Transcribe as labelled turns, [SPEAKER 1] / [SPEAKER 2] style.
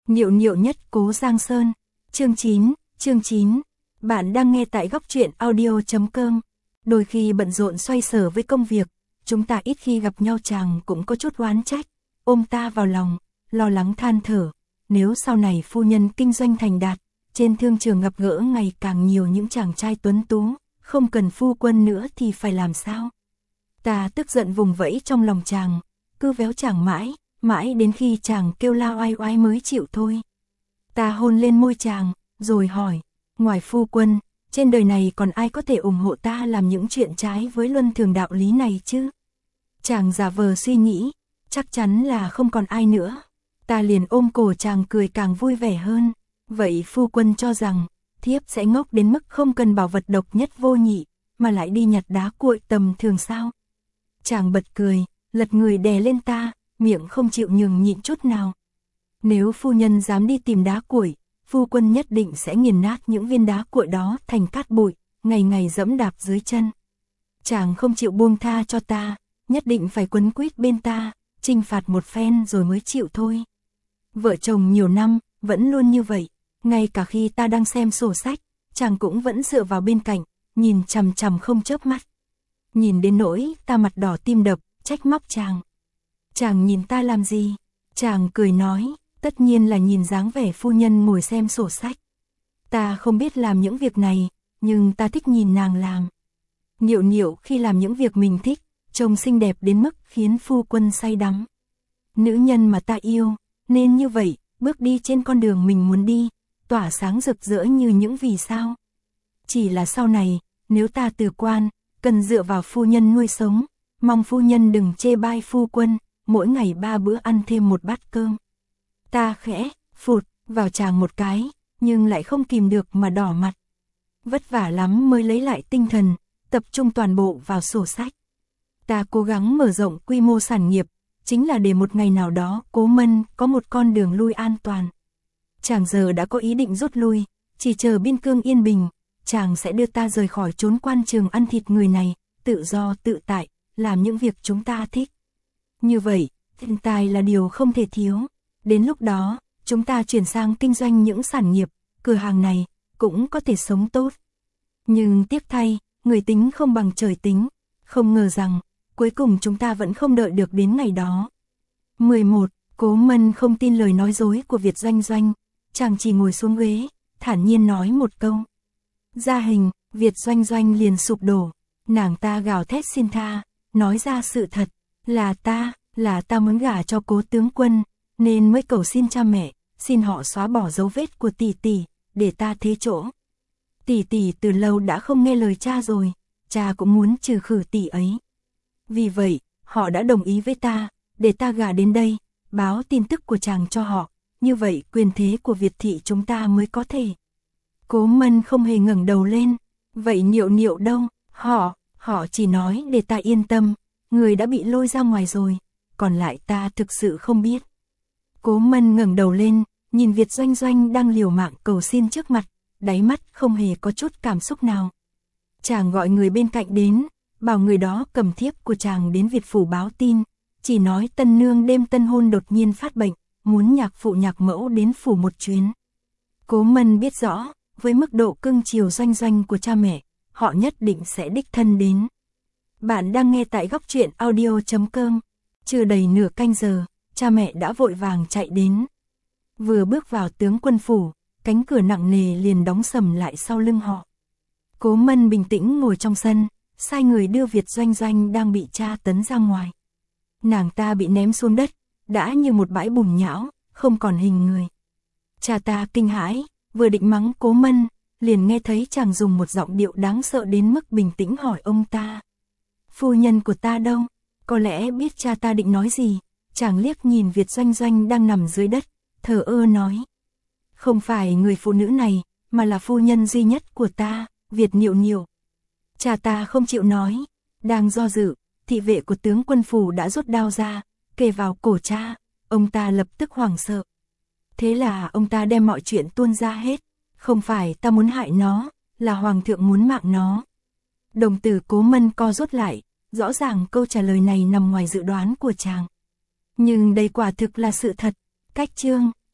[SPEAKER 1] Niệu niệu nhất cố Giang Sơn. Chương 9. Bạn đang nghe tại góc truyện audio.com. Đôi khi bận rộn xoay sở với công việc, chúng ta ít khi gặp nhau, chàng cũng có chút oán trách, ôm ta vào lòng, lo lắng than thở, nếu sau này phu nhân kinh doanh thành đạt, trên thương trường gặp gỡ ngày càng nhiều những chàng trai tuấn tú, không cần phu quân nữa thì phải làm sao? Ta tức giận vùng vẫy trong lòng chàng, cứ véo chàng mãi đến khi chàng kêu la oai oai mới chịu thôi. Ta hôn lên môi chàng, rồi hỏi, ngoài phu quân, trên đời này còn ai có thể ủng hộ ta làm những chuyện trái với luân thường đạo lý này chứ? Chàng giả vờ suy nghĩ, chắc chắn là không còn ai nữa. Ta liền ôm cổ chàng cười càng vui vẻ hơn. Vậy phu quân cho rằng, thiếp sẽ ngốc đến mức không cần bảo vật độc nhất vô nhị, mà lại đi nhặt đá cuội tầm thường sao? Chàng bật cười, lật người đè lên ta, miệng không chịu nhường nhịn chút nào. Nếu phu nhân dám đi tìm đá cuội, phu quân nhất định sẽ nghiền nát những viên đá cuội đó thành cát bụi, ngày ngày dẫm đạp dưới chân. Chàng không chịu buông tha cho ta, nhất định phải quấn quýt bên ta, trinh phạt một phen rồi mới chịu thôi. Vợ chồng nhiều năm, vẫn luôn như vậy, ngay cả khi ta đang xem sổ sách, chàng cũng vẫn dựa vào bên cạnh, nhìn chằm chằm không chớp mắt. Nhìn đến nỗi ta mặt đỏ tim đập, trách móc chàng. Chàng nhìn ta làm gì? Chàng cười nói, tất nhiên là nhìn dáng vẻ phu nhân ngồi xem sổ sách. Ta không biết làm những việc này, nhưng ta thích nhìn nàng làm. Niệu niệu khi làm những việc mình thích, trông xinh đẹp đến mức khiến phu quân say đắm. Nữ nhân mà ta yêu, nên như vậy, bước đi trên con đường mình muốn đi, tỏa sáng rực rỡ như những vì sao. Chỉ là sau này, nếu ta từ quan, cần dựa vào phu nhân nuôi sống, mong phu nhân đừng chê bai phu quân, mỗi ngày 3 bữa ăn thêm một bát cơm. Ta khẽ, phụt, vào chàng một cái, nhưng lại không kìm được mà đỏ mặt. Vất vả lắm mới lấy lại tinh thần, tập trung toàn bộ vào sổ sách. Ta cố gắng mở rộng quy mô sản nghiệp, chính là để một ngày nào đó Cố Mân có một con đường lui an toàn. Chàng giờ đã có ý định rút lui, chỉ chờ biên cương yên bình, chàng sẽ đưa ta rời khỏi chốn quan trường ăn thịt người này, tự do tự tại, làm những việc chúng ta thích. Như vậy, thiên tài là điều không thể thiếu. Đến lúc đó, chúng ta chuyển sang kinh doanh những sản nghiệp, cửa hàng này cũng có thể sống tốt. Nhưng tiếc thay, người tính không bằng trời tính, không ngờ rằng cuối cùng chúng ta vẫn không đợi được đến ngày đó. 11. Cố Mân không tin lời nói dối của Việt Doanh Doanh, chàng chỉ ngồi xuống ghế, thản nhiên nói một câu. Ra hình, Việt Doanh Doanh liền sụp đổ, nàng ta gào thét xin tha, nói ra sự thật, là ta muốn gả cho Cố tướng quân, nên mới cầu xin cha mẹ, xin họ xóa bỏ dấu vết của tỷ tỷ, để ta thế chỗ. Tỷ tỷ từ lâu đã không nghe lời cha rồi, cha cũng muốn trừ khử tỷ ấy. Vì vậy, họ đã đồng ý với ta, để ta gả đến đây, báo tin tức của chàng cho họ, như vậy quyền thế của Việt thị chúng ta mới có thể. Cố Mân không hề ngẩng đầu lên, vậy Niệu niệu đâu? Họ chỉ nói để ta yên tâm, người đã bị lôi ra ngoài rồi, còn lại ta thực sự không biết. Cố Mân ngẩng đầu lên, nhìn Việt Doanh Doanh đang liều mạng cầu xin trước mặt, đáy mắt không hề có chút cảm xúc nào. Chàng gọi người bên cạnh đến, bảo người đó cầm thiếp của chàng đến Việt phủ báo tin, chỉ nói tân nương đêm tân hôn đột nhiên phát bệnh, muốn nhạc phụ nhạc mẫu đến phủ một chuyến. Cố Mân biết rõ, với mức độ cưng chiều Doanh Doanh của cha mẹ, họ nhất định sẽ đích thân đến. Bạn đang nghe tại góc truyện audio.com. Chưa đầy nửa canh giờ, cha mẹ đã vội vàng chạy đến. Vừa bước vào tướng quân phủ, cánh cửa nặng nề liền đóng sầm lại sau lưng họ. Cố Mân bình tĩnh ngồi trong sân, sai người đưa Việt Doanh Doanh đang bị tra tấn ra ngoài. Nàng ta bị ném xuống đất, đã như một bãi bùn nhão, không còn hình người. Cha ta kinh hãi, vừa định mắng Cố Mân, liền nghe thấy chàng dùng một giọng điệu đáng sợ đến mức bình tĩnh hỏi ông ta. Phu nhân của ta đâu? Có lẽ biết cha ta định nói gì, chàng liếc nhìn Việt Doanh Doanh đang nằm dưới đất, thờ ơ nói. Không phải người phụ nữ này, mà là phu nhân duy nhất của ta, Việt Niệu niệu. Cha ta không chịu nói, đang do dự, thị vệ của tướng quân phủ đã rút đao ra, kề vào cổ cha, ông ta lập tức hoảng sợ. Thế là ông ta đem mọi chuyện tuôn ra hết, không phải ta muốn hại nó, là hoàng thượng muốn mạng nó. Đồng tử Cố Mân co rút lại, rõ ràng câu trả lời này nằm ngoài dự đoán của chàng. Nhưng đây quả thực là sự thật. Cách chương